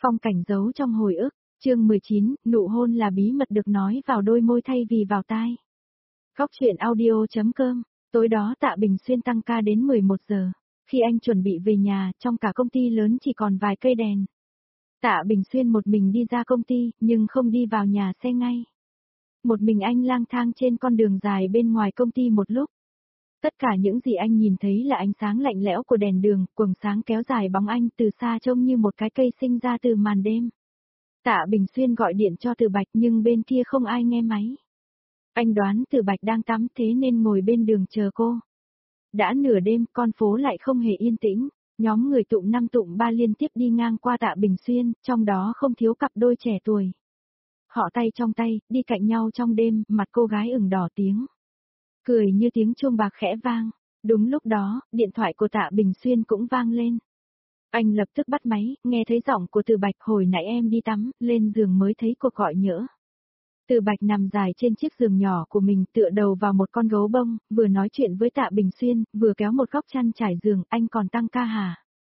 Phong cảnh giấu trong hồi ức, chương 19, nụ hôn là bí mật được nói vào đôi môi thay vì vào tai. Góc truyện audio.com, tối đó Tạ Bình Xuyên tăng ca đến 11 giờ. Khi anh chuẩn bị về nhà, trong cả công ty lớn chỉ còn vài cây đèn. Tạ Bình Xuyên một mình đi ra công ty, nhưng không đi vào nhà xe ngay. Một mình anh lang thang trên con đường dài bên ngoài công ty một lúc. Tất cả những gì anh nhìn thấy là ánh sáng lạnh lẽo của đèn đường, quầng sáng kéo dài bóng anh từ xa trông như một cái cây sinh ra từ màn đêm. Tạ Bình Xuyên gọi điện cho Từ Bạch nhưng bên kia không ai nghe máy. Anh đoán Từ Bạch đang tắm thế nên ngồi bên đường chờ cô. Đã nửa đêm, con phố lại không hề yên tĩnh, nhóm người tụm năm tụm ba liên tiếp đi ngang qua Tạ Bình Xuyên, trong đó không thiếu cặp đôi trẻ tuổi. Họ tay trong tay, đi cạnh nhau trong đêm, mặt cô gái ửng đỏ tiếng. Cười như tiếng chuông bạc khẽ vang. Đúng lúc đó, điện thoại của Tạ Bình Xuyên cũng vang lên. Anh lập tức bắt máy, nghe thấy giọng của Từ Bạch: hồi nãy em đi tắm, lên giường mới thấy cuộc gọi nhỡ. Từ Bạch nằm dài trên chiếc giường nhỏ của mình, tựa đầu vào một con gấu bông, vừa nói chuyện với Tạ Bình Xuyên, vừa kéo một góc chăn trải giường. Anh còn tăng ca hả?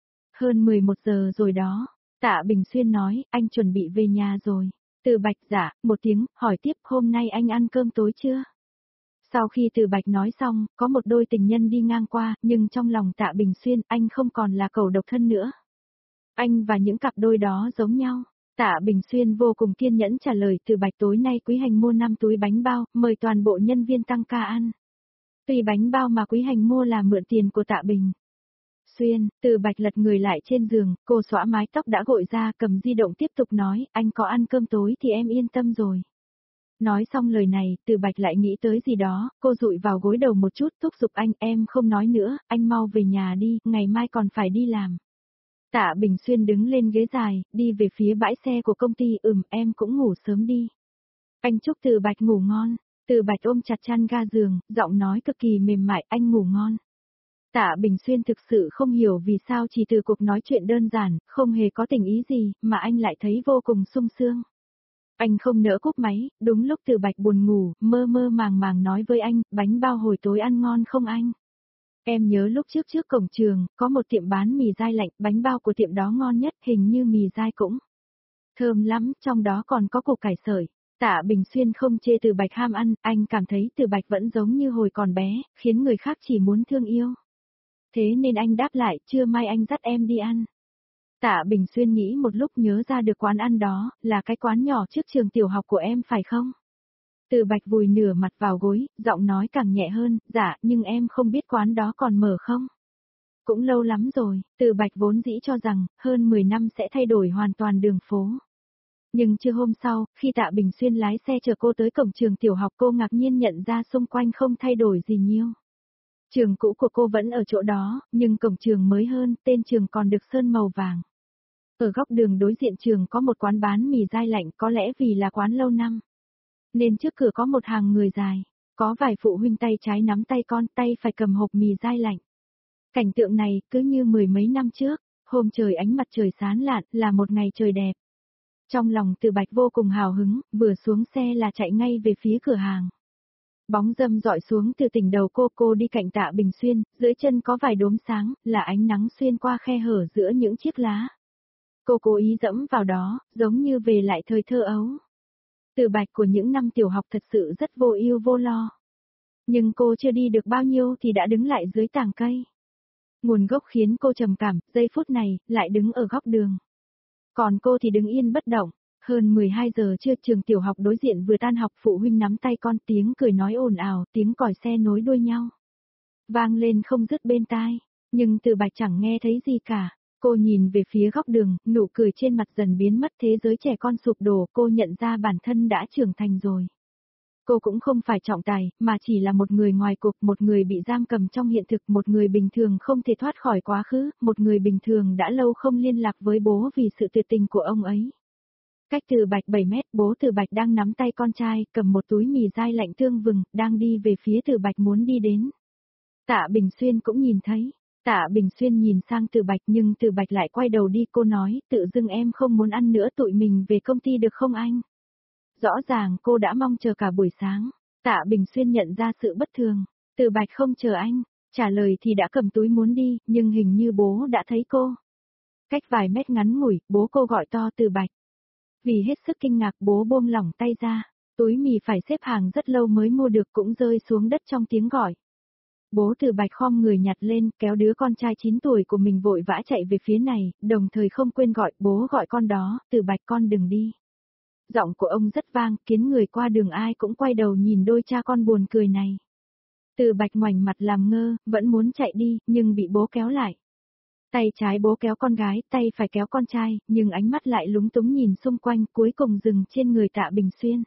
Hơn 11 giờ rồi đó. Tạ Bình Xuyên nói, anh chuẩn bị về nhà rồi. Từ Bạch: dạ, một tiếng, hỏi tiếp, hôm nay anh ăn cơm tối chưa? Sau khi Từ Bạch nói xong, có một đôi tình nhân đi ngang qua, nhưng trong lòng Tạ Bình Xuyên, anh không còn là cẩu độc thân nữa. Anh và những cặp đôi đó giống nhau. Tạ Bình Xuyên vô cùng kiên nhẫn trả lời: Từ Bạch, tối nay Quý Hành mua 5 túi bánh bao, mời toàn bộ nhân viên tăng ca ăn. Tuy bánh bao mà Quý Hành mua là mượn tiền của Tạ Bình Xuyên. Từ Bạch lật người lại trên giường, cô xõa mái tóc đã gội ra, cầm di động tiếp tục nói, anh có ăn cơm tối thì em yên tâm rồi. Nói xong lời này, Từ Bạch lại nghĩ tới gì đó, cô dụi vào gối đầu một chút, thúc giục anh: em không nói nữa, anh mau về nhà đi, ngày mai còn phải đi làm. Tạ Bình Xuyên đứng lên ghế dài, đi về phía bãi xe của công ty. Em cũng ngủ sớm đi. Anh chúc Từ Bạch ngủ ngon. Từ Bạch ôm chặt chăn ga giường, giọng nói cực kỳ mềm mại: anh ngủ ngon. Tạ Bình Xuyên thực sự không hiểu vì sao chỉ từ cuộc nói chuyện đơn giản, không hề có tình ý gì, mà anh lại thấy vô cùng sung sướng. Anh không nỡ cúp máy, đúng lúc Từ Bạch buồn ngủ, mơ mơ màng màng nói với anh: bánh bao hồi tối ăn ngon không anh? Em nhớ lúc trước cổng trường, có một tiệm bán mì dai lạnh, bánh bao của tiệm đó ngon nhất, hình như mì dai cũng thơm lắm, trong đó còn có củ cải sợi. Tạ Bình Xuyên không chê Từ Bạch ham ăn, anh cảm thấy Từ Bạch vẫn giống như hồi còn bé, khiến người khác chỉ muốn thương yêu. Thế nên anh đáp lại: trưa mai anh dắt em đi ăn. Tạ Bình Xuyên nghĩ một lúc nhớ ra được quán ăn đó, là cái quán nhỏ trước trường tiểu học của em phải không? Từ Bạch vùi nửa mặt vào gối, giọng nói càng nhẹ hơn: dạ, nhưng em không biết quán đó còn mở không? Cũng lâu lắm rồi. Từ Bạch vốn dĩ cho rằng, hơn 10 năm sẽ thay đổi hoàn toàn đường phố. Nhưng trưa hôm sau, khi Tạ Bình Xuyên lái xe chở cô tới cổng trường tiểu học, cô ngạc nhiên nhận ra xung quanh không thay đổi gì nhiều. Trường cũ của cô vẫn ở chỗ đó, nhưng cổng trường mới hơn, tên trường còn được sơn màu vàng. Ở góc đường đối diện trường có một quán bán mì dai lạnh, có lẽ vì là quán lâu năm, nên trước cửa có một hàng người dài, có vài phụ huynh tay trái nắm tay con, tay phải cầm hộp mì dai lạnh. Cảnh tượng này cứ như 10 mấy năm trước, hôm trời ánh mặt trời sáng lạn, là một ngày trời đẹp. Trong lòng Từ Bạch vô cùng hào hứng, vừa xuống xe là chạy ngay về phía cửa hàng. Bóng râm rọi xuống từ đỉnh đầu cô đi cạnh Tạ Bình Xuyên, dưới chân có vài đốm sáng, là ánh nắng xuyên qua khe hở giữa những chiếc lá. Cô cố ý dẫm vào đó, giống như về lại thời thơ ấu. Từ Bạch của những năm tiểu học thật sự rất vô ưu vô lo. Nhưng cô chưa đi được bao nhiêu thì đã đứng lại dưới tàng cây. Nguồn gốc khiến cô trầm cảm, giây phút này, lại đứng ở góc đường. Còn cô thì đứng yên bất động. Hơn 12 giờ trưa, trường tiểu học đối diện vừa tan học, phụ huynh nắm tay con, tiếng cười nói ồn ào, tiếng còi xe nối đuôi nhau vang lên không dứt bên tai. Nhưng Từ Bạch chẳng nghe thấy gì cả. Cô nhìn về phía góc đường, nụ cười trên mặt dần biến mất. Thế giới trẻ con sụp đổ, cô nhận ra bản thân đã trưởng thành rồi. Cô cũng không phải trọng tài, mà chỉ là một người ngoài cuộc, một người bị giam cầm trong hiện thực, một người bình thường không thể thoát khỏi quá khứ, một người bình thường đã lâu không liên lạc với bố vì sự tuyệt tình của ông ấy. Cách Từ Bạch 7 mét, bố Từ Bạch đang nắm tay con trai, cầm một túi mì dai lạnh tương vừng, đang đi về phía Từ Bạch muốn đi đến. Tạ Bình Xuyên cũng nhìn thấy. Tạ Bình Xuyên nhìn sang Từ Bạch nhưng Từ Bạch lại quay đầu đi. Cô nói: tự dưng em không muốn ăn nữa, tụi mình về công ty được không anh? Rõ ràng cô đã mong chờ cả buổi sáng. Tạ Bình Xuyên nhận ra sự bất thường. Từ Bạch không chờ anh, trả lời thì đã cầm túi muốn đi, nhưng hình như bố đã thấy cô. Cách vài mét ngắn ngủi, bố cô gọi to Từ Bạch. Vì hết sức kinh ngạc bố buông lỏng tay ra, túi mì phải xếp hàng rất lâu mới mua được cũng rơi xuống đất trong tiếng gọi. Bố Từ Bạch khom người nhặt lên, kéo đứa con trai 9 tuổi của mình vội vã chạy về phía này, đồng thời không quên gọi, bố gọi con đó, Từ Bạch con đừng đi. Giọng của ông rất vang, khiến người qua đường ai cũng quay đầu nhìn đôi cha con buồn cười này. Từ Bạch ngoảnh mặt làm ngơ, vẫn muốn chạy đi, nhưng bị bố kéo lại. Tay trái bố kéo con gái, tay phải kéo con trai, nhưng ánh mắt lại lúng túng nhìn xung quanh, cuối cùng dừng trên người Tạ Bình Xuyên.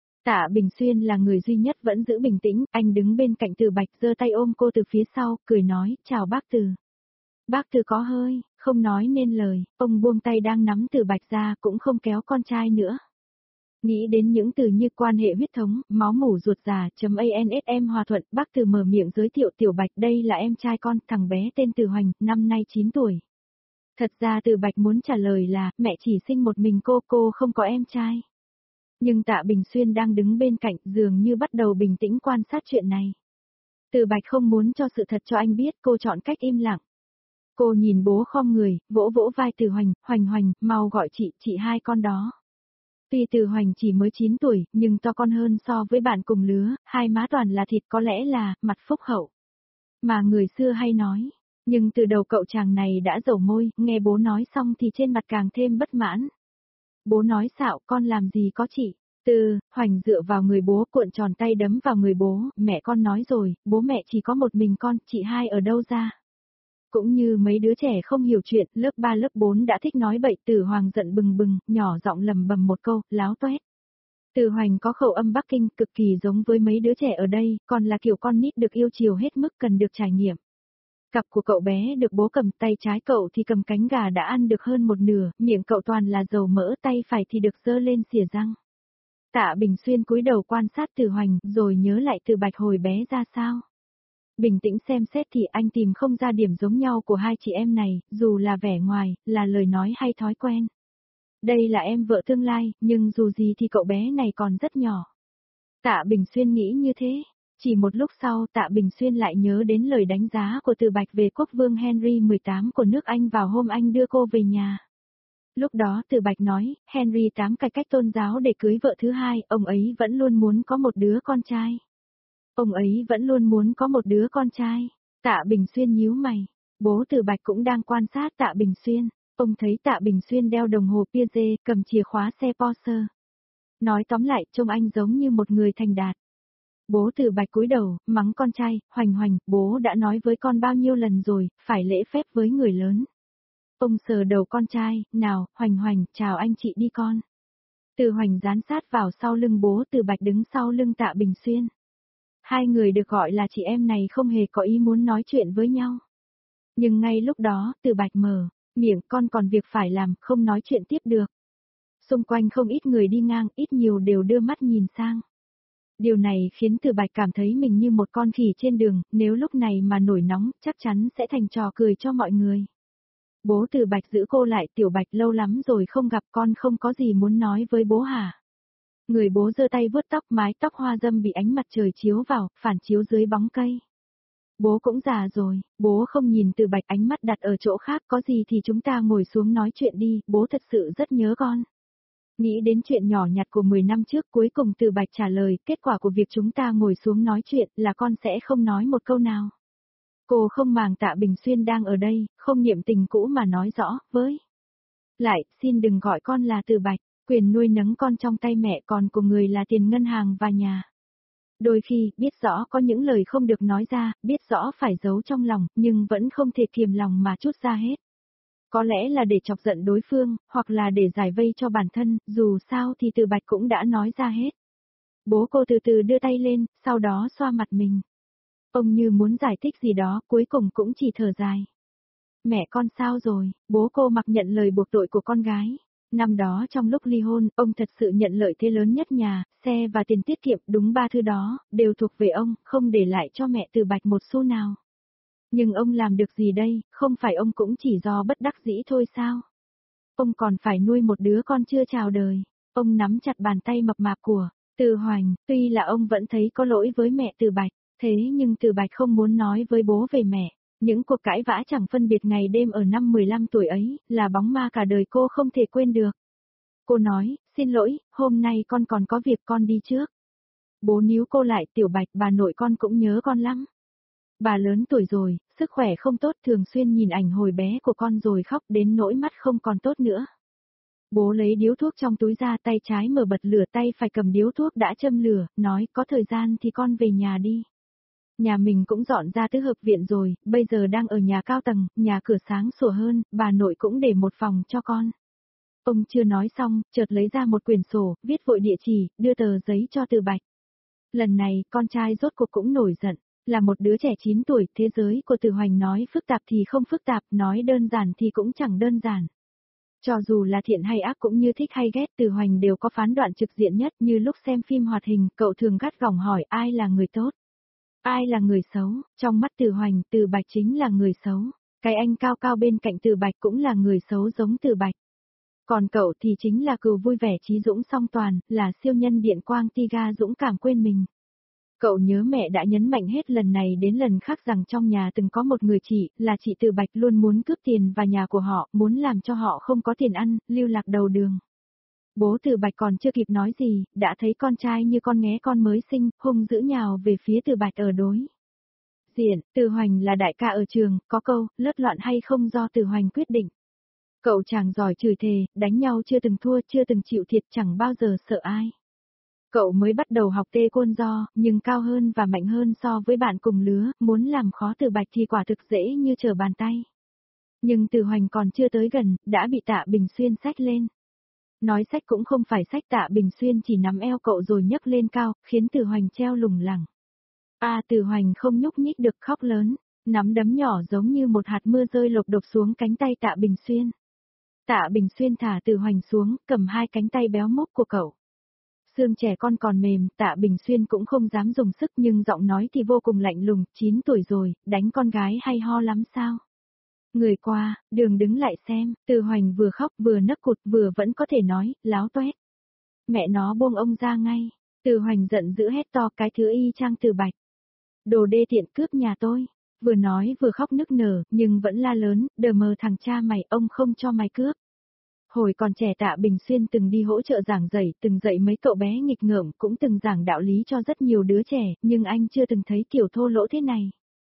Tạ Bình Xuyên là người duy nhất vẫn giữ bình tĩnh, anh đứng bên cạnh Từ Bạch giơ tay ôm cô từ phía sau, cười nói, chào bác Từ. Bác Từ có hơi, không nói nên lời, ông buông tay đang nắm Từ Bạch ra cũng không kéo con trai nữa. Nghĩ đến những từ như quan hệ huyết thống, máu mủ ruột già, ANSM hòa thuận, bác Từ mở miệng giới thiệu Tiểu Bạch đây là em trai con, thằng bé tên Từ Hoành, năm nay 9 tuổi. Thật ra Từ Bạch muốn trả lời là, mẹ chỉ sinh một mình cô không có em trai. Nhưng Tạ Bình Xuyên đang đứng bên cạnh dường như bắt đầu bình tĩnh quan sát chuyện này. Từ Bạch không muốn cho sự thật cho anh biết cô chọn cách im lặng. Cô nhìn bố khom người, vỗ vỗ vai Từ Hoành, Hoành, mau gọi chị hai con đó. Tuy Từ Hoành chỉ mới 9 tuổi, nhưng to con hơn so với bạn cùng lứa, hai má toàn là thịt có lẽ là, mặt phúc hậu. Mà người xưa hay nói, nhưng từ đầu cậu chàng này đã dầu môi, nghe bố nói xong thì trên mặt càng thêm bất mãn. Bố nói xạo con làm gì có chị. Từ, Hoành dựa vào người bố cuộn tròn tay đấm vào người bố, mẹ con nói rồi, bố mẹ chỉ có một mình con, chị hai ở đâu ra. Cũng như mấy đứa trẻ không hiểu chuyện, lớp 3 lớp 4 đã thích nói bậy. Từ Hoàng giận bừng bừng, nhỏ giọng lầm bầm một câu, láo toét. Từ Hoành có khẩu âm Bắc Kinh cực kỳ giống với mấy đứa trẻ ở đây, còn là kiểu con nít được yêu chiều hết mức cần được trải nghiệm. Cặp của cậu bé được bố cầm, tay trái cậu thì cầm cánh gà đã ăn được hơn một nửa, miệng cậu toàn là dầu mỡ, tay phải thì được giơ lên xỉa răng. Tạ Bình Xuyên cúi đầu quan sát Từ Hoành, rồi nhớ lại Từ Bạch hồi bé ra sao. Bình tĩnh xem xét thì anh tìm không ra điểm giống nhau của hai chị em này, dù là vẻ ngoài, là lời nói hay thói quen. Đây là em vợ tương lai, nhưng dù gì thì cậu bé này còn rất nhỏ. Tạ Bình Xuyên nghĩ như thế. Chỉ một lúc sau Tạ Bình Xuyên lại nhớ đến lời đánh giá của Từ Bạch về quốc vương Henry 18 của nước Anh vào hôm anh đưa cô về nhà. Lúc đó Từ Bạch nói, Henry 8 cải cách tôn giáo để cưới vợ thứ hai, ông ấy vẫn luôn muốn có một đứa con trai. Ông ấy vẫn luôn muốn có một đứa con trai. Tạ Bình Xuyên nhíu mày. Bố Từ Bạch cũng đang quan sát Tạ Bình Xuyên. Ông thấy Tạ Bình Xuyên đeo đồng hồ Piaget, cầm chìa khóa xe Porsche. Nói tóm lại, trông anh giống như một người thành đạt. Bố Từ Bạch cúi đầu, mắng con trai, Hoành, bố đã nói với con bao nhiêu lần rồi, phải lễ phép với người lớn. Ông sờ đầu con trai, nào, Hoành, chào anh chị đi con. Từ Hoành dán sát vào sau lưng bố Từ Bạch đứng sau lưng Tạ Bình Xuyên. Hai người được gọi là chị em này không hề có ý muốn nói chuyện với nhau. Nhưng ngay lúc đó, Từ Bạch mở miệng, con còn việc phải làm, không nói chuyện tiếp được. Xung quanh không ít người đi ngang, ít nhiều đều đưa mắt nhìn sang. Điều này khiến Từ Bạch cảm thấy mình như một con khỉ trên đường, nếu lúc này mà nổi nóng, chắc chắn sẽ thành trò cười cho mọi người. Bố Từ Bạch giữ cô lại, Tiểu Bạch lâu lắm rồi không gặp con không có gì muốn nói với bố hả? Người bố giơ tay vuốt tóc, mái tóc hoa dâm bị ánh mặt trời chiếu vào, phản chiếu dưới bóng cây. Bố cũng già rồi, bố không nhìn Từ Bạch, ánh mắt đặt ở chỗ khác, có gì thì chúng ta ngồi xuống nói chuyện đi, bố thật sự rất nhớ con. Nghĩ đến chuyện nhỏ nhặt của 10 năm trước, cuối cùng Từ Bạch trả lời, kết quả của việc chúng ta ngồi xuống nói chuyện là con sẽ không nói một câu nào. Cô không màng Tạ Bình Xuyên đang ở đây, không niệm tình cũ mà nói rõ, với. Lại, xin đừng gọi con là Từ Bạch, quyền nuôi nấng con trong tay mẹ còn của người là tiền ngân hàng và nhà. Đôi khi, biết rõ có những lời không được nói ra, biết rõ phải giấu trong lòng, nhưng vẫn không thể kiềm lòng mà trút ra hết. Có lẽ là để chọc giận đối phương, hoặc là để giải vây cho bản thân, dù sao thì Từ Bạch cũng đã nói ra hết. Bố cô từ từ đưa tay lên, sau đó xoa mặt mình. Ông như muốn giải thích gì đó, cuối cùng cũng chỉ thở dài. Mẹ con sao rồi, bố cô mặc nhận lời buộc tội của con gái. Năm đó trong lúc ly hôn, ông thật sự nhận lợi thế lớn nhất nhà, xe và tiền tiết kiệm, đúng ba thứ đó, đều thuộc về ông, không để lại cho mẹ Từ Bạch một xu nào. Nhưng ông làm được gì đây, không phải ông cũng chỉ do bất đắc dĩ thôi sao? Ông còn phải nuôi một đứa con chưa chào đời. Ông nắm chặt bàn tay mập mạp của Từ Hoành, tuy là ông vẫn thấy có lỗi với mẹ Từ Bạch, thế nhưng Từ Bạch không muốn nói với bố về mẹ. Những cuộc cãi vã chẳng phân biệt ngày đêm ở năm 15 tuổi ấy, là bóng ma cả đời cô không thể quên được. Cô nói, xin lỗi, hôm nay con còn có việc con đi trước. Bố níu cô lại, Tiểu Bạch, bà nội con cũng nhớ con lắm. Bà lớn tuổi rồi, sức khỏe không tốt, thường xuyên nhìn ảnh hồi bé của con rồi khóc đến nỗi mắt không còn tốt nữa. Bố lấy điếu thuốc trong túi ra, tay trái mở bật lửa, tay phải cầm điếu thuốc đã châm lửa, nói có thời gian thì con về nhà đi. Nhà mình cũng dọn ra tứ hợp viện rồi, bây giờ đang ở nhà cao tầng, nhà cửa sáng sủa hơn, bà nội cũng để một phòng cho con. Ông chưa nói xong, chợt lấy ra một quyển sổ, viết vội địa chỉ, đưa tờ giấy cho Từ Bạch. Lần này, con trai rốt cuộc cũng nổi giận, là một đứa trẻ 9 tuổi, thế giới của Từ Hoành nói phức tạp thì không phức tạp, nói đơn giản thì cũng chẳng đơn giản. Cho dù là thiện hay ác cũng như thích hay ghét, Từ Hoành đều có phán đoạn trực diện nhất, như lúc xem phim hoạt hình, cậu thường gắt gỏng hỏi ai là người tốt, ai là người xấu. Trong mắt Từ Hoành, Từ Bạch chính là người xấu. Cái anh cao cao bên cạnh Từ Bạch cũng là người xấu giống Từ Bạch. Còn cậu thì chính là cừu vui vẻ trí dũng song toàn, là siêu nhân điện quang Tiga dũng cảm quên mình. Cậu nhớ mẹ đã nhấn mạnh hết lần này đến lần khác rằng trong nhà từng có một người chị, là chị Từ Bạch luôn muốn cướp tiền và nhà của họ, muốn làm cho họ không có tiền ăn, lưu lạc đầu đường. Bố Từ Bạch còn chưa kịp nói gì, đã thấy con trai như con nghé con mới sinh, hung dữ nhào về phía Từ Bạch ở đối diện. Từ Hoành là đại ca ở trường, có câu, lất loạn hay không do Từ Hoành quyết định. Cậu chàng giỏi chửi thề, đánh nhau chưa từng thua, chưa từng chịu thiệt, chẳng bao giờ sợ ai. Cậu mới bắt đầu học tê côn do, nhưng cao hơn và mạnh hơn so với bạn cùng lứa, muốn làm khó Từ Bạch thì quả thực dễ như trở bàn tay. Nhưng Từ Hoành còn chưa tới gần, đã bị Tạ Bình Xuyên xách lên. Nói xách cũng không phải xách, Tạ Bình Xuyên chỉ nắm eo cậu rồi nhấc lên cao, khiến Từ Hoành treo lủng lẳng. Từ Hoành không nhúc nhích được, khóc lớn, nắm đấm nhỏ giống như một hạt mưa rơi lộp đột xuống cánh tay Tạ Bình Xuyên. Tạ Bình Xuyên thả Từ Hoành xuống, cầm hai cánh tay béo mốc của cậu. Xương trẻ con còn mềm, Tạ Bình Xuyên cũng không dám dùng sức nhưng giọng nói thì vô cùng lạnh lùng, 9 tuổi rồi, đánh con gái hay ho lắm sao? Người qua, đường đứng lại xem, Từ Hoành vừa khóc vừa nấc cụt vừa vẫn có thể nói, láo toét. Mẹ nó buông ông ra ngay, Từ Hoành giận dữ hét to cái thứ y chang Từ Bạch. Đồ đê tiện cướp nhà tôi, vừa nói vừa khóc nức nở, nhưng vẫn la lớn, đờ mờ thằng cha mày, ông không cho mày cướp. Hồi còn trẻ Tạ Bình Xuyên từng đi hỗ trợ giảng dạy, từng dạy mấy cậu bé nghịch ngợm, cũng từng giảng đạo lý cho rất nhiều đứa trẻ, nhưng anh chưa từng thấy kiểu thô lỗ thế này.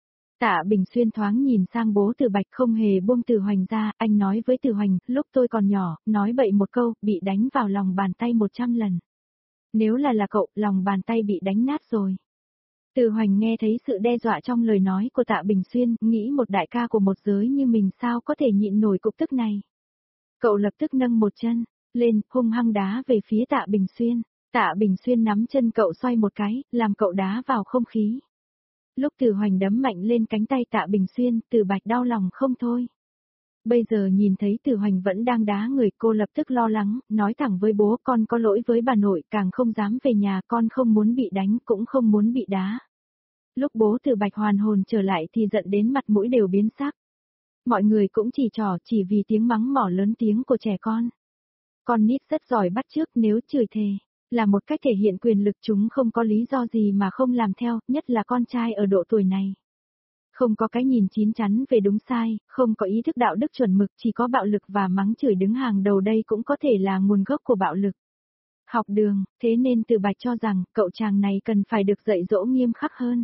Tạ Bình Xuyên thoáng nhìn sang bố Từ Bạch không hề buông Từ Hoành ra, anh nói với Từ Hoành, lúc tôi còn nhỏ, nói bậy một câu, bị đánh vào lòng bàn tay 100 lần. Nếu là cậu, lòng bàn tay bị đánh nát rồi. Từ Hoành nghe thấy sự đe dọa trong lời nói của Tạ Bình Xuyên, nghĩ một đại ca của một giới như mình sao có thể nhịn nổi cục tức này. Cậu lập tức nâng một chân lên, hung hăng đá về phía Tạ Bình Xuyên. Tạ Bình Xuyên nắm chân cậu xoay một cái, làm cậu đá vào không khí. Lúc Từ Hoành đấm mạnh lên cánh tay Tạ Bình Xuyên, Từ Bạch đau lòng không thôi. Bây giờ nhìn thấy Từ Hoành vẫn đang đá người, cô lập tức lo lắng, nói thẳng với bố, con có lỗi với bà nội, càng không dám về nhà, con không muốn bị đánh, cũng không muốn bị đá. Lúc bố Từ Bạch hoàn hồn trở lại thì giận đến mặt mũi đều biến sắc. Mọi người cũng chỉ trỏ chỉ vì tiếng mắng mỏ lớn tiếng của trẻ con. Con nít rất giỏi bắt chước, nếu chửi thề, là một cách thể hiện quyền lực, chúng không có lý do gì mà không làm theo, nhất là con trai ở độ tuổi này. Không có cái nhìn chín chắn về đúng sai, không có ý thức đạo đức chuẩn mực, chỉ có bạo lực và mắng chửi đứng hàng đầu, đây cũng có thể là nguồn gốc của bạo lực. Học đường, thế nên Từ Bạch cho rằng cậu chàng này cần phải được dạy dỗ nghiêm khắc hơn.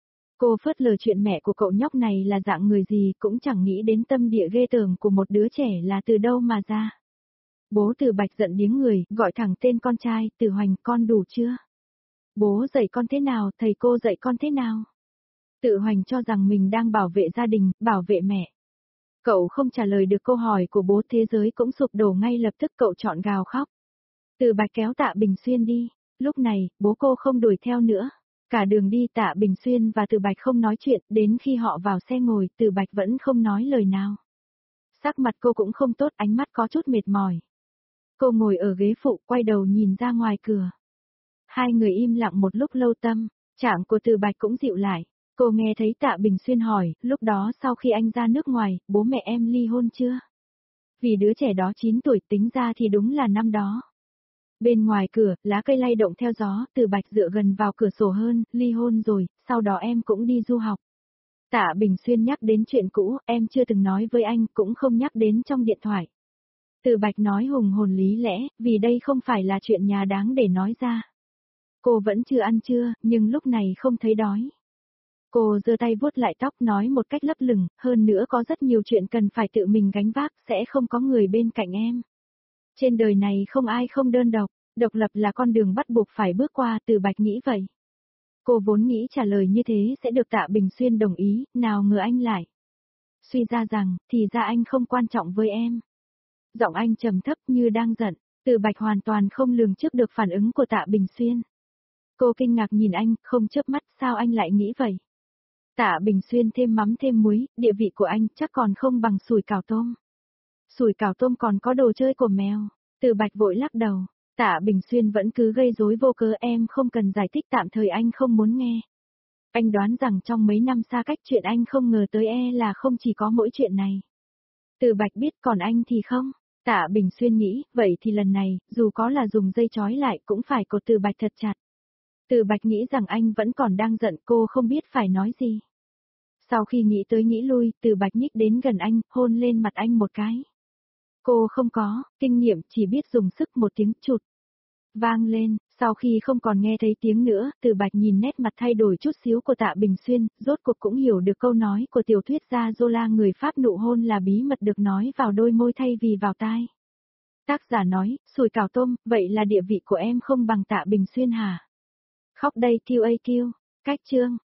Cô phớt lờ chuyện mẹ của cậu nhóc này là dạng người gì, cũng chẳng nghĩ đến tâm địa ghê tởm của một đứa trẻ là từ đâu mà ra. Bố Từ Bạch giận điếng người, gọi thẳng tên con trai, Từ Hoành, con đủ chưa? Bố dạy con thế nào, thầy cô dạy con thế nào? Từ Hoành cho rằng mình đang bảo vệ gia đình, bảo vệ mẹ. Cậu không trả lời được câu hỏi của bố, thế giới cũng sụp đổ ngay lập tức, cậu chọn gào khóc. Từ Bạch kéo Tạ Bình Xuyên đi, lúc này, bố cô không đuổi theo nữa. Cả đường đi Tạ Bình Xuyên và Từ Bạch không nói chuyện, đến khi họ vào xe ngồi, Từ Bạch vẫn không nói lời nào. Sắc mặt cô cũng không tốt, ánh mắt có chút mệt mỏi. Cô ngồi ở ghế phụ, quay đầu nhìn ra ngoài cửa. Hai người im lặng một lúc lâu, tâm trạng của Từ Bạch cũng dịu lại. Cô nghe thấy Tạ Bình Xuyên hỏi, lúc đó sau khi anh ra nước ngoài, bố mẹ em ly hôn chưa? Vì đứa trẻ đó 9 tuổi, tính ra thì đúng là năm đó. Bên ngoài cửa, lá cây lay động theo gió, Từ Bạch dựa gần vào cửa sổ hơn, ly hôn rồi, sau đó em cũng đi du học. Tạ Bình Xuyên nhắc đến chuyện cũ, em chưa từng nói với anh, cũng không nhắc đến trong điện thoại. Từ Bạch nói hùng hồn lý lẽ, vì đây không phải là chuyện nhà đáng để nói ra. Cô vẫn chưa ăn trưa, nhưng lúc này không thấy đói. Cô giơ tay vuốt lại tóc nói một cách lấp lửng, hơn nữa có rất nhiều chuyện cần phải tự mình gánh vác, sẽ không có người bên cạnh em. Trên đời này không ai không đơn độc, độc lập là con đường bắt buộc phải bước qua, Từ Bạch nghĩ vậy. Cô vốn nghĩ trả lời như thế sẽ được Tạ Bình Xuyên đồng ý, nào ngờ anh lại. Suy ra rằng, thì ra anh không quan trọng với em. Giọng anh trầm thấp như đang giận, Từ Bạch hoàn toàn không lường trước được phản ứng của Tạ Bình Xuyên. Cô kinh ngạc nhìn anh, không chớp mắt, sao anh lại nghĩ vậy? Tạ Bình Xuyên thêm mắm thêm muối, địa vị của anh chắc còn không bằng sủi cảo tôm. Sủi cảo tôm còn có đồ chơi của mèo. Từ Bạch vội lắc đầu. Tạ Bình Xuyên vẫn cứ gây rối vô cớ, em không cần giải thích, tạm thời anh không muốn nghe. Anh đoán rằng trong mấy năm xa cách chuyện anh không ngờ tới là không chỉ có mỗi chuyện này. Từ Bạch biết, còn anh thì không. Tạ Bình Xuyên nghĩ, vậy thì lần này, dù có là dùng dây trói lại cũng phải cột Từ Bạch thật chặt. Từ Bạch nghĩ rằng anh vẫn còn đang giận, cô không biết phải nói gì. Sau khi nghĩ tới nghĩ lui, Từ Bạch nhích đến gần anh, hôn lên mặt anh một cái. Cô không có kinh nghiệm, chỉ biết dùng sức, một tiếng chụt vang lên, sau khi không còn nghe thấy tiếng nữa, Từ Bạch nhìn nét mặt thay đổi chút xíu của Tạ Bình Xuyên, rốt cuộc cũng hiểu được câu nói của tiểu thuyết gia Zola, người Pháp, nụ hôn là bí mật được nói vào đôi môi thay vì vào tai. Tác giả nói, sủi cảo tôm, vậy là địa vị của em không bằng Tạ Bình Xuyên hả? Khóc đây QAQ, cách chương.